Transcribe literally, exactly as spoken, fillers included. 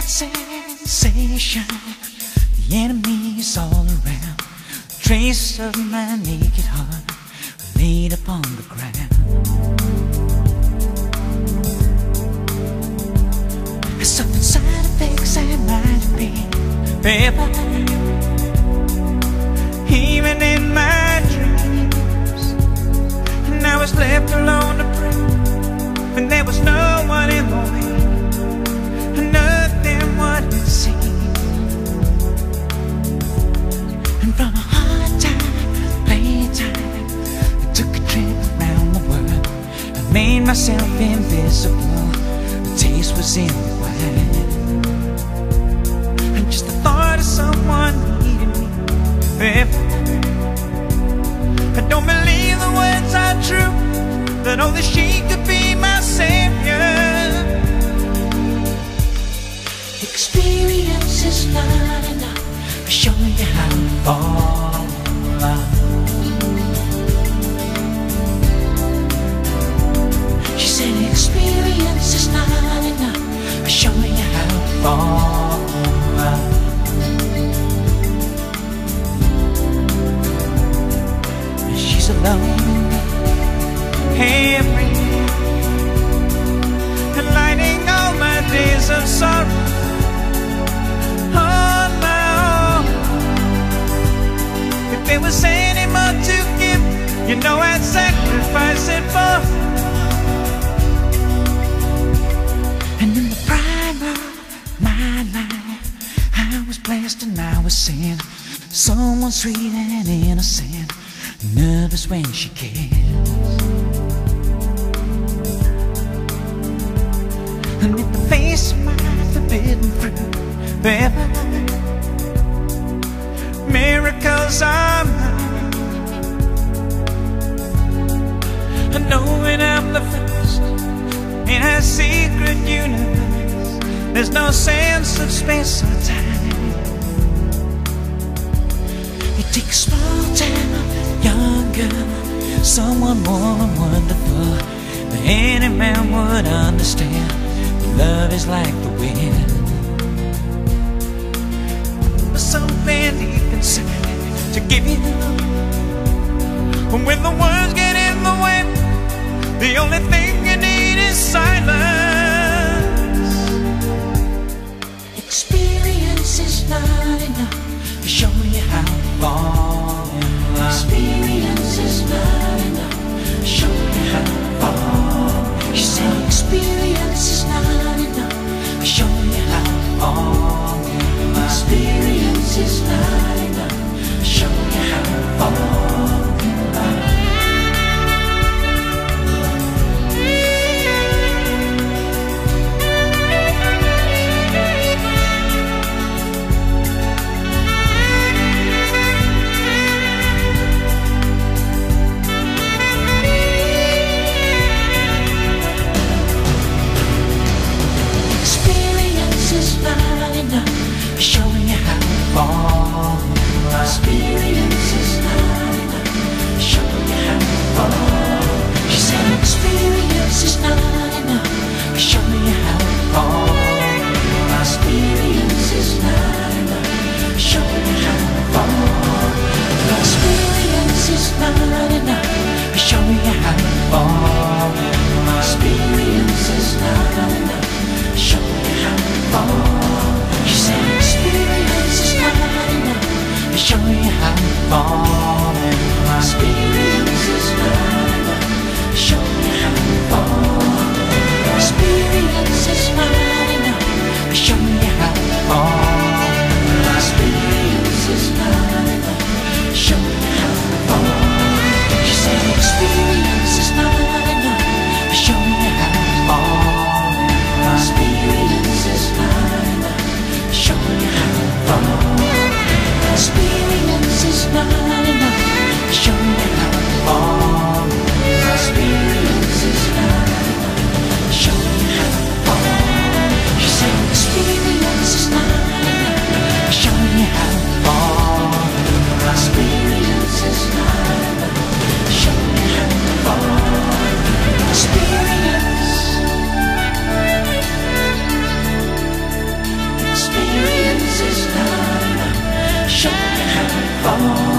sensation. The enemy's all around. Trace of my naked heart laid upon the ground. Something side effects I might be ever, even in my dreams. And I was left alone to pray when there was no one in the way. Nothing what it seemed. And from a hard time, playtime, I took a trip around the world. I made myself invisible. The taste was in the wine. And just the thought of someone needing me ever. I don't believe the words are true, that only she could be my savior. Experience is not enough for showing you how to fall in love. She said experience is not enough for showing you how to fall in love. And she's alone every day, lighting all my days of sorrow. If there was any more to give, you know I'd sacrifice it for. And in the prime of my life, I was blessed and I was seeing someone sweet and innocent, nervous when she kissed. And in the face of my forbidden fruit, ever, miracles are mine. And knowing I'm the first in a secret universe, there's no sense of space or time. It takes a small town, young girl, someone warm and wonderful, that any man would understand. Love is like the wind, something deep inside to give you. When the words get in the way, the only thing you need is silence. Experience is not enough to show you how to fall in love. Experience is not enough to show you how to fall. She said experience is not enough to show you how to fall in love. Experience is not enough to show you how to fall in love. Experience is not enough for showing you how to fall in love. Experience is not enough for showing you how to fall. She said experience is not enough for showing you how to fall in love. Experience is not enough for showing you how to fall. Experience is not enough for showing you how to fall in love. Experience is not enough for showing you how to fall. She said experience is not enough for showing you how to fall in love. Experience is not enough for showing you how to fall. Experience is not enough for showing you how to fall in love. Experience is not enough for showing you how to fall. She said experience is not enough for showing you how to fall in love. Experience is not enough for showing you how to fall. Experience is not enough for showing you how to fall. Experience is not enough for showing you how to fall. She said experience is not enough showing you how far.